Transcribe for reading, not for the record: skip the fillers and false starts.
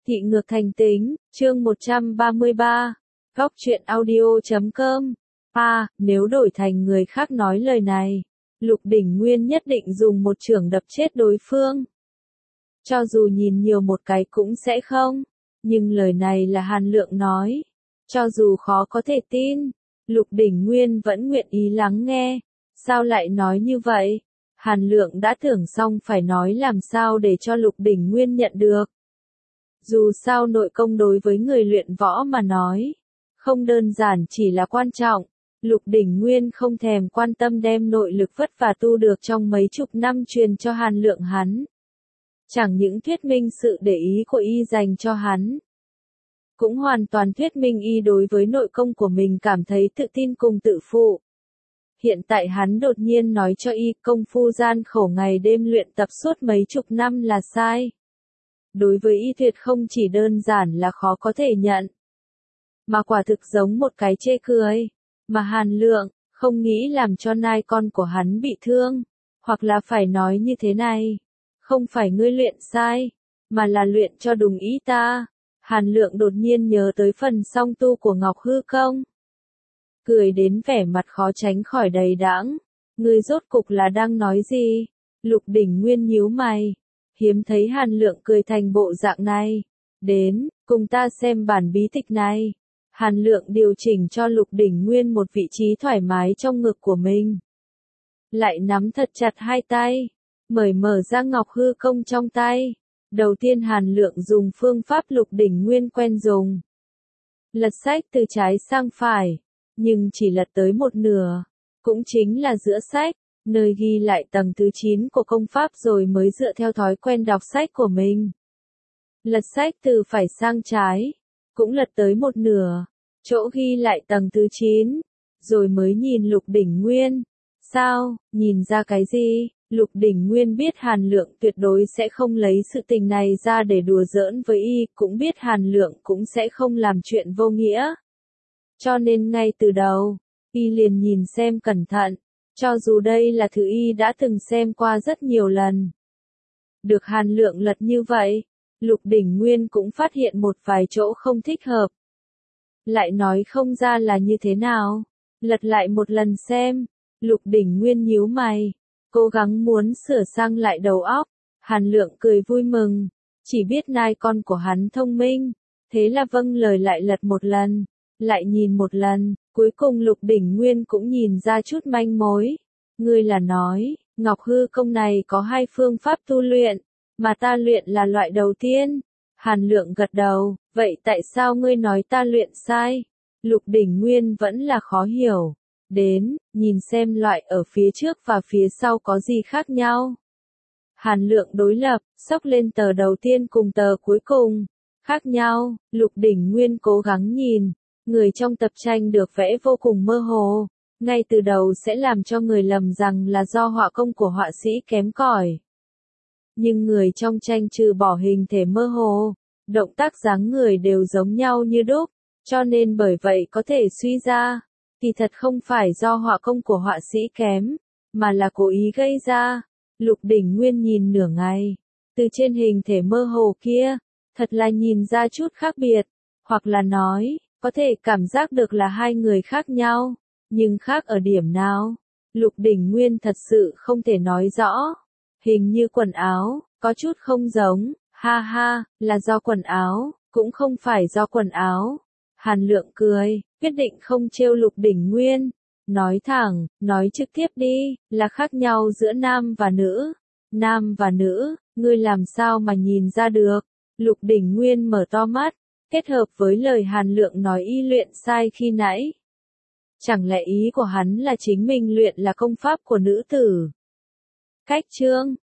Thị ngược thành tính, chương 133, góc truyện audio.com. Nếu đổi thành người khác nói lời này, Lục Đỉnh Nguyên nhất định dùng một chưởng đập chết đối phương. Cho dù nhìn nhiều một cái cũng sẽ không, nhưng lời này là Hàn Lượng nói. Cho dù khó có thể tin, Lục Đỉnh Nguyên vẫn nguyện ý lắng nghe. Sao lại nói như vậy? Hàn Lượng đã tưởng xong phải nói làm sao để cho Lục Đỉnh Nguyên nhận được. Dù sao nội công đối với người luyện võ mà nói, không đơn giản chỉ là quan trọng. Lục Đỉnh Nguyên không thèm quan tâm đem nội lực vất vả tu được trong mấy chục năm truyền cho Hàn Lượng hắn. Chẳng những thuyết minh sự để ý của y dành cho hắn, cũng hoàn toàn thuyết minh y đối với nội công của mình cảm thấy tự tin cùng tự phụ. Hiện tại hắn đột nhiên nói cho y công phu gian khổ ngày đêm luyện tập suốt mấy chục năm là sai. Đối với y tuyệt không chỉ đơn giản là khó có thể nhận, mà quả thực giống một cái chê cười. Mà Hàn Lượng không nghĩ làm cho nai con của hắn bị thương, hoặc là phải nói như thế này, không phải ngươi luyện sai, mà là luyện cho đúng ý ta. Hàn Lượng đột nhiên nhớ tới phần song tu của Ngọc Hư Công, cười đến vẻ mặt khó tránh khỏi đầy đãng. Ngươi rốt cục là đang nói gì? Lục Đỉnh Nguyên nhíu mày, hiếm thấy Hàn Lượng cười thành bộ dạng này. Đến, cùng ta xem bản bí tịch này. Hàn Lượng điều chỉnh cho Lục Đỉnh Nguyên một vị trí thoải mái trong ngực của mình. Lại nắm thật chặt hai tay, mở ra Ngọc Hư Công trong tay. Đầu tiên Hàn Lượng dùng phương pháp Lục Đỉnh Nguyên quen dùng. Lật sách từ trái sang phải, nhưng chỉ lật tới một nửa, cũng chính là giữa sách, nơi ghi lại tầng thứ 9 của công pháp rồi mới dựa theo thói quen đọc sách của mình. Lật sách từ phải sang trái, cũng lật tới một nửa, chỗ ghi lại tầng thứ 9, rồi mới nhìn Lục Đỉnh Nguyên. Sao, nhìn ra cái gì? Lục Đỉnh Nguyên biết Hàn Lượng tuyệt đối sẽ không lấy sự tình này ra để đùa giỡn với y, cũng biết Hàn Lượng cũng sẽ không làm chuyện vô nghĩa. Cho nên ngay từ đầu, y liền nhìn xem cẩn thận, cho dù đây là thứ y đã từng xem qua rất nhiều lần. Được Hàn Lượng lật như vậy, Lục Đỉnh Nguyên cũng phát hiện một vài chỗ không thích hợp. Lại nói không ra là như thế nào, lật lại một lần xem. Lục Đỉnh Nguyên nhíu mày, cố gắng muốn sửa sang lại đầu óc. Hàn Lượng cười vui mừng, chỉ biết nai con của hắn thông minh, thế là vâng lời lại lật một lần, lại nhìn một lần, cuối cùng Lục Đỉnh Nguyên cũng nhìn ra chút manh mối. Ngươi là nói, Ngọc Hư Công này có hai phương pháp tu luyện, mà ta luyện là loại đầu tiên. Hàn Lượng gật đầu, vậy tại sao ngươi nói ta luyện sai? Lục Đỉnh Nguyên vẫn là khó hiểu. Đến, nhìn xem loại ở phía trước và phía sau có gì khác nhau. Hàn Lượng đối lập, xốc lên tờ đầu tiên cùng tờ cuối cùng. Khác nhau, Lục Đỉnh Nguyên cố gắng nhìn. Người trong tập tranh được vẽ vô cùng mơ hồ. Ngay từ đầu sẽ làm cho người lầm rằng là do họa công của họa sĩ kém cỏi. Nhưng người trong tranh trừ bỏ hình thể mơ hồ, động tác dáng người đều giống nhau như đúc. Cho nên bởi vậy có thể suy ra, thì thật không phải do họa công của họa sĩ kém, mà là cố ý gây ra. Lục Đỉnh Nguyên nhìn nửa ngày, từ trên hình thể mơ hồ kia, thật là nhìn ra chút khác biệt, hoặc là nói, có thể cảm giác được là hai người khác nhau, nhưng khác ở điểm nào? Lục Đỉnh Nguyên thật sự không thể nói rõ. Hình như quần áo, có chút không giống, ha ha, là do quần áo, cũng không phải do quần áo. Hàn Lượng cười, quyết định không trêu Lục Đỉnh Nguyên. Nói thẳng, nói trực tiếp đi, là khác nhau giữa nam và nữ. Nam và nữ, ngươi làm sao mà nhìn ra được? Lục Đỉnh Nguyên mở to mắt, kết hợp với lời Hàn Lượng nói y luyện sai khi nãy. Chẳng lẽ ý của hắn là chính mình luyện là công pháp của nữ tử? Cách chương